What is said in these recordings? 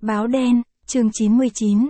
Báo đen, chương 99,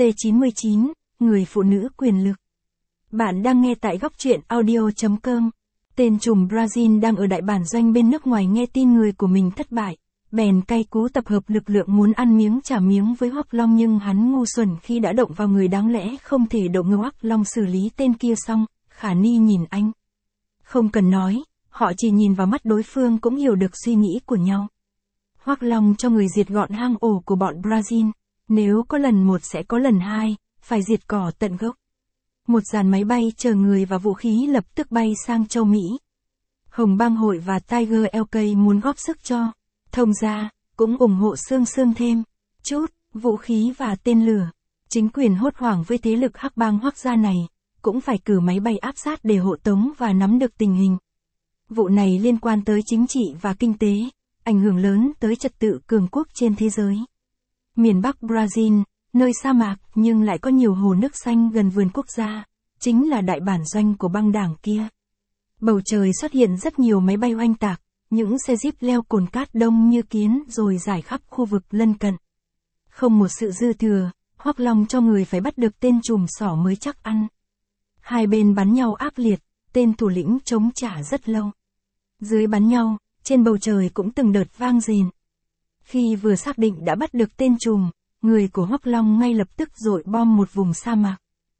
C99, người phụ nữ quyền lực. Bạn đang nghe tại góc truyện audio.com. Tên trùm Brazil đang ở đại bản doanh bên nước ngoài nghe tin người của mình thất bại. Bèn cay cú tập hợp lực lượng muốn ăn miếng trả miếng với Hoắc Long, nhưng hắn ngu xuẩn khi đã động vào người đáng lẽ không thể động. Hoắc Long xử lý tên kia xong, Khả Ni nhìn anh. Không cần nói, họ chỉ nhìn vào mắt đối phương cũng hiểu được suy nghĩ của nhau. Hoắc Long cho người diệt gọn hang ổ của bọn Brazil. Nếu có lần một sẽ có lần hai, phải diệt cỏ tận gốc. Một dàn máy bay chở người và vũ khí lập tức bay sang châu Mỹ. Hồng Bang Hội và Tiger LK muốn góp sức cho. Thông gia, cũng ủng hộ Sương thêm chút, vũ khí và tên lửa. Chính quyền hốt hoảng với thế lực hắc bang Hoắc gia này, cũng phải cử máy bay áp sát để hộ tống và nắm được tình hình. Vụ này liên quan tới chính trị và kinh tế, ảnh hưởng lớn tới trật tự cường quốc trên thế giới. Miền Bắc Brazil, nơi sa mạc nhưng lại có nhiều hồ nước xanh gần vườn quốc gia, chính là đại bản doanh của băng đảng kia. Bầu trời xuất hiện rất nhiều máy bay oanh tạc, những xe jeep leo cồn cát đông như kiến rồi rải khắp khu vực lân cận. Không một sự dư thừa, Hoắc Long cho người phải bắt được tên trùm xỏ mới chắc ăn. Hai bên bắn nhau ác liệt, tên thủ lĩnh chống trả rất lâu. Dưới bắn nhau, trên bầu trời cũng từng đợt vang rền. Khi vừa xác định đã bắt được tên trùm, người của Hoắc Long ngay lập tức dội bom một vùng sa mạc.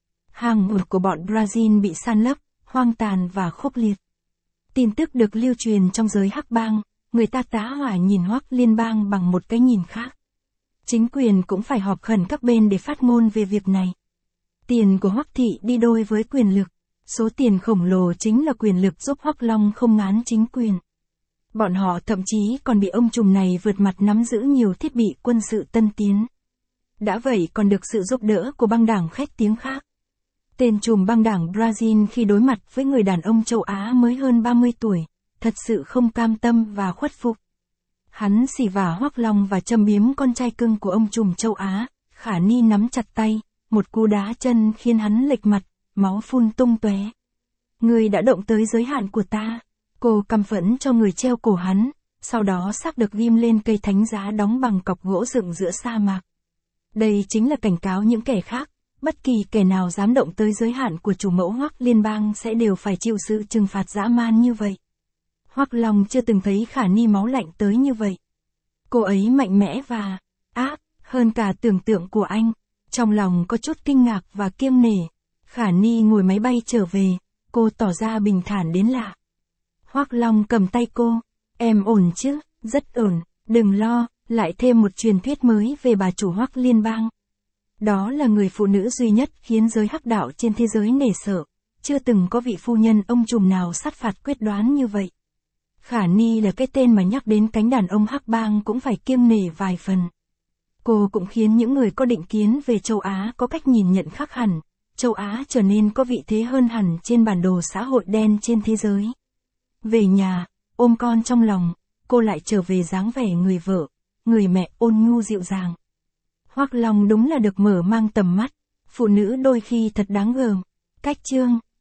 Hang ổ của bọn Brazil bị san lấp, hoang tàn và khốc liệt. Tin tức được lưu truyền trong giới hắc bang, người ta tá hỏa nhìn Hoắc liên bang bằng một cái nhìn khác. Chính quyền cũng phải họp khẩn các bên để phát ngôn về việc này. Tiền của Hoắc thị đi đôi với quyền lực, số tiền khổng lồ chính là quyền lực giúp Hoắc Long không ngán chính quyền. Bọn họ thậm chí còn bị ông trùm này vượt mặt nắm giữ nhiều thiết bị quân sự tân tiến. Đã vậy còn được sự giúp đỡ của băng đảng khét tiếng khác. Tên trùm băng đảng Brazil khi đối mặt với người đàn ông châu Á mới hơn 30 tuổi, thật sự không cam tâm và khuất phục. Hắn xỉ vả Hoắc Long và châm biếm con trai cưng của ông trùm châu Á. Khả Ni nắm chặt tay, một cú đá chân khiến hắn lệch mặt, máu phun tung tóe. Người đã động tới giới hạn của ta. Cô căm phẫn cho người treo cổ hắn, sau đó xác được ghim lên cây thánh giá đóng bằng cọc gỗ dựng giữa sa mạc. Đây chính là cảnh cáo những kẻ khác, bất kỳ kẻ nào dám động tới giới hạn của chủ mẫu Hoắc liên bang sẽ đều phải chịu sự trừng phạt dã man như vậy. Hoắc Long chưa từng thấy Khả Ni máu lạnh tới như vậy. Cô ấy mạnh mẽ và ác hơn cả tưởng tượng của anh. Trong lòng có chút kinh ngạc và kiêng nể. Khả Ni ngồi máy bay trở về, cô tỏ ra bình thản đến lạ. Hoắc Long cầm tay cô, em ổn chứ? Rất ổn, đừng lo. Lại thêm một truyền thuyết mới về bà chủ Hoắc liên bang. Đó là người phụ nữ duy nhất khiến giới hắc đạo trên thế giới nể sợ. Chưa từng có vị phu nhân ông trùm nào sát phạt quyết đoán như vậy. Khả Ni là cái tên mà nhắc đến cánh đàn ông hắc bang cũng phải kiêng nể vài phần. Cô cũng khiến những người có định kiến về châu Á có cách nhìn nhận khác hẳn. Châu Á trở nên có vị thế hơn hẳn trên bản đồ xã hội đen trên thế giới. Về nhà, ôm con trong lòng, cô lại trở về dáng vẻ người vợ, người mẹ ôn nhu dịu dàng. Hoắc Long đúng là được mở mang tầm mắt, phụ nữ đôi khi thật đáng gờm. Cách chương